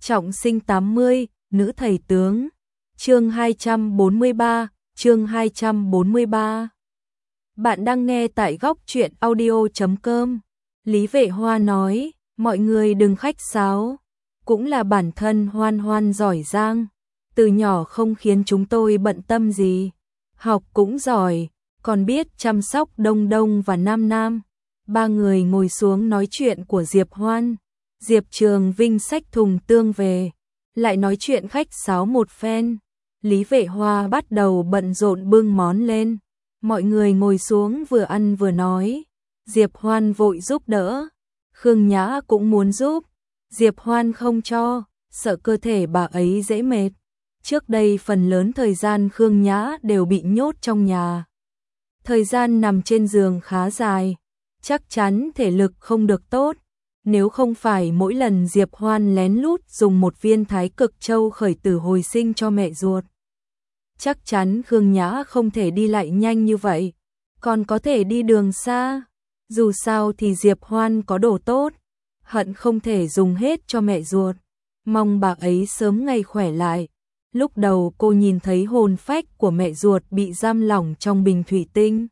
Trọng sinh 80, nữ thầy tướng. Chương 243, chương 243. Bạn đang nghe tại góc truyện audio.com. Lý Vệ Hoa nói, mọi người đừng khách sáo, cũng là bản thân Hoan Hoan giỏi giang, từ nhỏ không khiến chúng tôi bận tâm gì, học cũng giỏi, còn biết chăm sóc Đông Đông và Nam Nam. Ba người ngồi xuống nói chuyện của Diệp Hoan. Diệp Trường Vinh xách thùng tương về, lại nói chuyện khách sáo một phen. Lý Vệ Hoa bắt đầu bận rộn bưng món lên. Mọi người ngồi xuống vừa ăn vừa nói. Diệp Hoan vội giúp đỡ. Khương Nhã cũng muốn giúp. Diệp Hoan không cho, sợ cơ thể bà ấy dễ mệt. Trước đây phần lớn thời gian Khương Nhã đều bị nhốt trong nhà. Thời gian nằm trên giường khá dài, chắc chắn thể lực không được tốt. Nếu không phải mỗi lần Diệp Hoan lén lút dùng một viên Thái Cực Châu khởi tử hồi sinh cho mẹ ruột, chắc chắn Khương Nhã không thể đi lại nhanh như vậy, còn có thể đi đường xa. Dù sao thì Diệp Hoan có đồ tốt, hận không thể dùng hết cho mẹ ruột, mong bà ấy sớm ngày khỏe lại. Lúc đầu cô nhìn thấy hồn phách của mẹ ruột bị giam lỏng trong bình thủy tinh,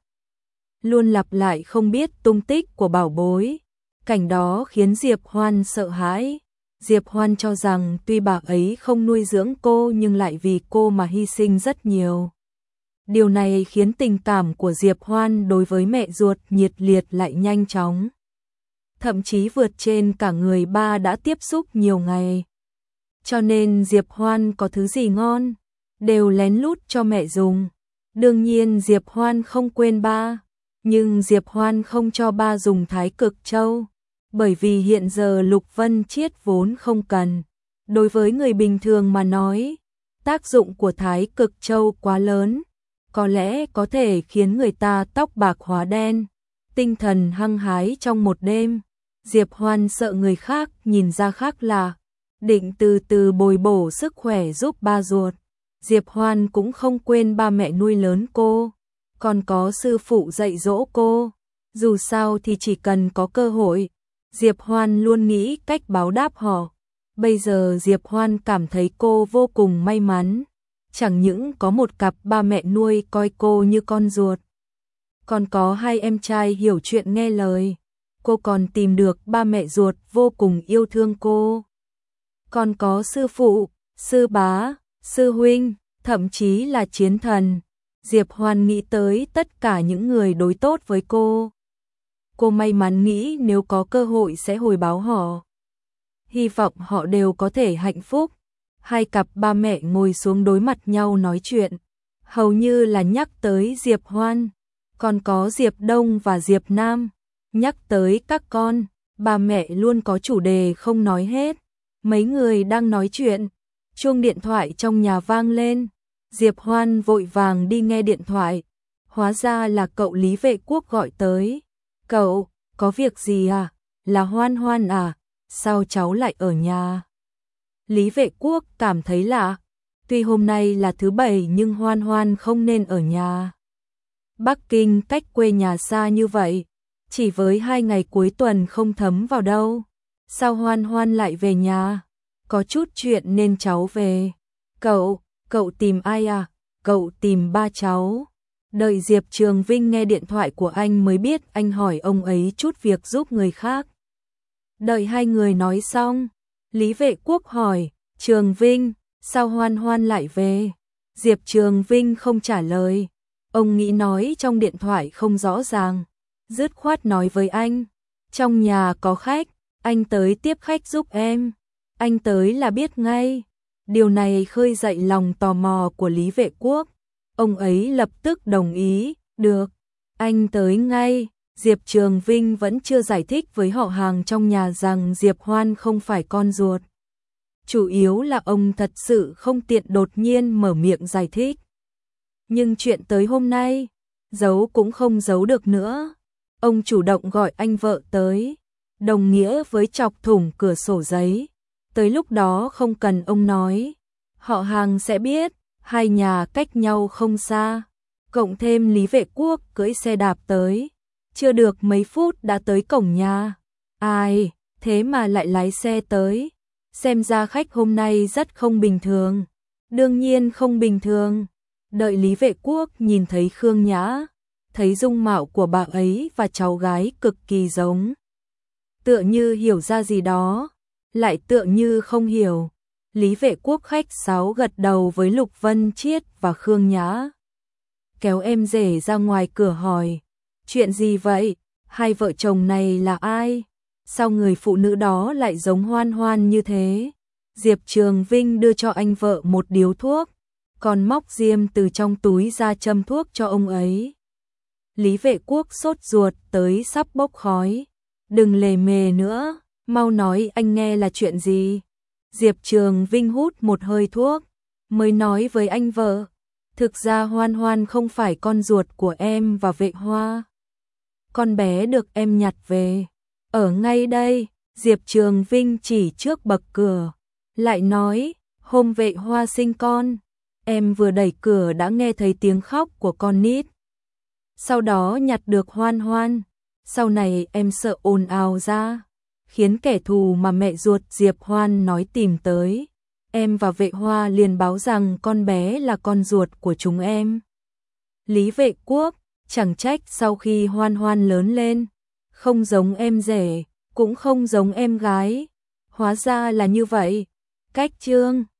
luôn lặp lại không biết tung tích của bảo bối. Cảnh đó khiến Diệp Hoan sợ hãi. Diệp Hoan cho rằng tuy bà ấy không nuôi dưỡng cô nhưng lại vì cô mà hy sinh rất nhiều. Điều này khiến tình cảm của Diệp Hoan đối với mẹ ruột nhiệt liệt lại nhanh chóng. Thậm chí vượt trên cả người ba đã tiếp xúc nhiều ngày. Cho nên Diệp Hoan có thứ gì ngon, đều lén lút cho mẹ dùng. Đương nhiên Diệp Hoan không quên ba, nhưng Diệp Hoan không cho ba dùng Thái Cực Châu. Bởi vì hiện giờ Lục Vân Chiết vốn không cần. Đối với người bình thường mà nói, tác dụng của Thái Cực Châu quá lớn, có lẽ có thể khiến người ta tóc bạc hóa đen, tinh thần hăng hái trong một đêm. Diệp Hoan sợ người khác nhìn ra khác lạ, định từ từ bồi bổ sức khỏe giúp ba ruột. Diệp Hoan cũng không quên ba mẹ nuôi lớn cô, còn có sư phụ dạy dỗ cô. Dù sao thì chỉ cần có cơ hội, Diệp Hoan luôn nghĩ cách báo đáp họ. Bây giờ Diệp Hoan cảm thấy cô vô cùng may mắn. Chẳng những có một cặp ba mẹ nuôi coi cô như con ruột, còn có hai em trai hiểu chuyện nghe lời. Cô còn tìm được ba mẹ ruột vô cùng yêu thương cô. Còn có sư phụ, sư bá, sư huynh, thậm chí là chiến thần. Diệp Hoan nghĩ tới tất cả những người đối tốt với cô. Cô may mắn nghĩ nếu có cơ hội sẽ hồi báo họ. Hy vọng họ đều có thể hạnh phúc. Hai cặp ba mẹ ngồi xuống đối mặt nhau nói chuyện, hầu như là nhắc tới Diệp Hoan, còn có Diệp Đông và Diệp Nam. Nhắc tới các con, ba mẹ luôn có chủ đề không nói hết. Mấy người đang nói chuyện, chuông điện thoại trong nhà vang lên. Diệp Hoan vội vàng đi nghe điện thoại, hóa ra là cậu Lý Vệ Quốc gọi tới. Cậu, có việc gì à? Là Hoan Hoan à? Sao cháu lại ở nhà? Lý Vệ Quốc cảm thấy lạ. Tuy hôm nay là thứ Bảy nhưng Hoan Hoan không nên ở nhà. Bắc Kinh cách quê nhà xa như vậy, chỉ với 2 ngày cuối tuần không thấm vào đâu. Sao Hoan Hoan lại về nhà? Có chút chuyện nên cháu về. Cậu tìm ai à? Cậu tìm ba cháu. Đợi Diệp Trường Vinh nghe điện thoại của anh mới biết anh hỏi ông ấy chút việc giúp người khác. Đợi hai người nói xong, Lý Vệ Quốc hỏi, Trường Vinh, sao Hoan Hoan lại về? Diệp Trường Vinh không trả lời. Ông nghĩ nói trong điện thoại không rõ ràng, dứt khoát nói với anh, trong nhà có khách, anh tới tiếp khách giúp em. Anh tới là biết ngay. Điều này khơi dậy lòng tò mò của Lý Vệ Quốc. Ông ấy lập tức đồng ý, được, anh tới ngay. Diệp Trường Vinh vẫn chưa giải thích với họ hàng trong nhà rằng Diệp Hoan không phải con ruột. Chủ yếu là ông thật sự không tiện đột nhiên mở miệng giải thích. Nhưng chuyện tới hôm nay, giấu cũng không giấu được nữa. Ông chủ động gọi anh vợ tới, đồng nghĩa với chọc thủng cửa sổ giấy. Tới lúc đó không cần ông nói, họ hàng sẽ biết, hai nhà cách nhau không xa. Cộng thêm Lý Vệ Quốc cưỡi xe đạp tới, chưa được mấy phút đã tới cổng nhà. Ai, thế mà lại lái xe tới. xem ra khách hôm nay rất không bình thường. Đương nhiên không bình thường. Đợi Lý Vệ Quốc nhìn thấy Khương Nhã, thấy dung mạo của bà ấy và cháu gái cực kỳ giống. Tựa như hiểu ra gì đó, lại tựa như không hiểu. Lý Vệ Quốc khách sáo gật đầu với Lục Vân Chiết và Khương Nhã. Kéo em rể ra ngoài cửa hỏi, chuyện gì vậy? Hai vợ chồng này là ai? Sao người phụ nữ đó lại giống Hoan Hoan như thế? Diệp Trường Vinh đưa cho anh vợ một điếu thuốc, còn móc diêm từ trong túi ra châm thuốc cho ông ấy. Lý Vệ Quốc sốt ruột tới sắp bốc khói. Đừng lề mề nữa, mau nói anh nghe là chuyện gì? Diệp Trường Vinh hút một hơi thuốc, mới nói với anh vợ. Thực ra Hoan Hoan không phải con ruột của em và Vệ Hoa. Con bé được em nhặt về. Ở ngay đây, Diệp Trường Vinh chỉ trước bậc cửa. Lại nói, hôm Vệ Hoa sinh con, em vừa đẩy cửa đã nghe thấy tiếng khóc của con nít. Sau đó nhặt được Hoan Hoan. Sau này em sợ ồn ào ra, khiến kẻ thù mà mẹ ruột Diệp Hoan nói tìm tới. Em và Vệ Hoa liền báo rằng con bé là con ruột của chúng em. Lý Vệ Quốc, chẳng trách sau khi Hoan Hoan lớn lên, không giống em rể, cũng không giống em gái. Hóa ra là như vậy. Cách chương